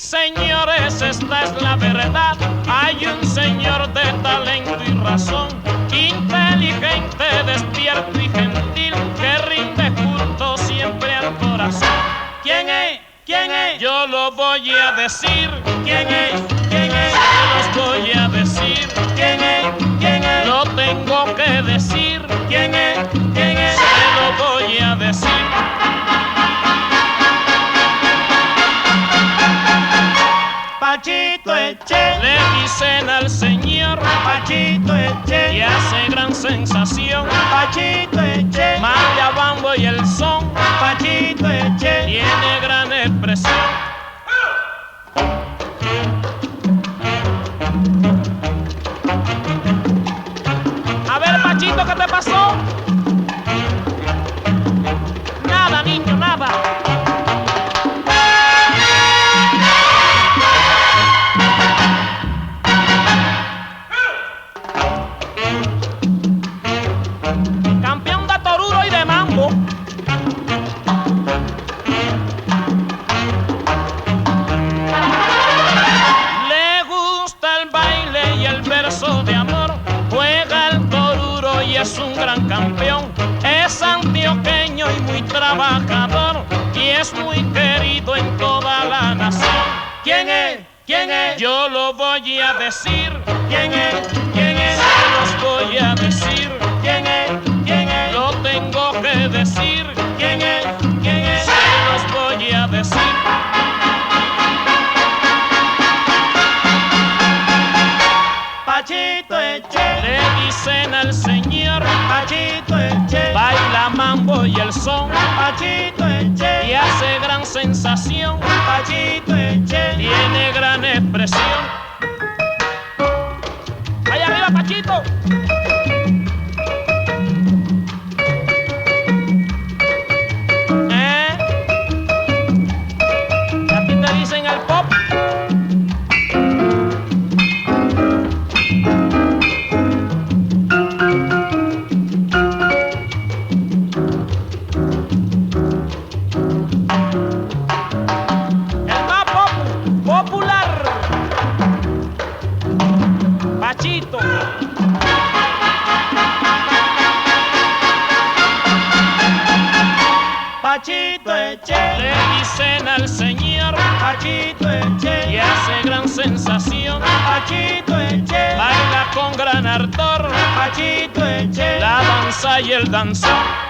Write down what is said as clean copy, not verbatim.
Señores, esta es la verdad. Hay un señor de talento y razón, inteligente, despierto y gentil, que rinde culto siempre al corazón. ¿Quién es? ¿Quién es? Yo lo voy a decir. ¿Quién es? ¿Quién es? Yo los voy a decir. ¿Quién es? ¿Quién es? Lo tengo que decir. ¿Quién es? ¿Quién es? Se lo voy a decir. Pachito Eche, Le dicen al señor Pachito Eche, y hace gran sensación. Pachito Eche, Maya, bambo y el son, Pachito Eche, tiene gran expresión. A ver, Pachito, ¿qué te pasó? Nada, niño, nada. Campeón de toruro y de mambo. Le gusta el baile y el verso de amor. Juega el toruro y es un gran campeón. Es antioqueño y muy trabajador, y es muy querido en toda la nación. ¿Quién es? ¿Quién es? Yo lo voy a decir. ¿Quién es? ¿Quién es? Se los voy a decir. ¿Quién es? ¿Quién es? Lo tengo que decir. ¿Quién es? ¿Quién es? Se los voy a decir. Pachito Eche, Le dicen al señor, Pachito Eche, baila mambo y el son, Pachito Eche, y hace gran sensación, Pachito Eche, tiene gran expresión. ¡Ahí arriba, Pachito! ¿Eh? ¿A ti te dicen el pop? El más popular, Pachito. Pachito Eche, Le dicen al señor Pachito Eche, y hace gran sensación. Pachito Eche, Baila con gran ardor Pachito Eche, la danza y el danzón.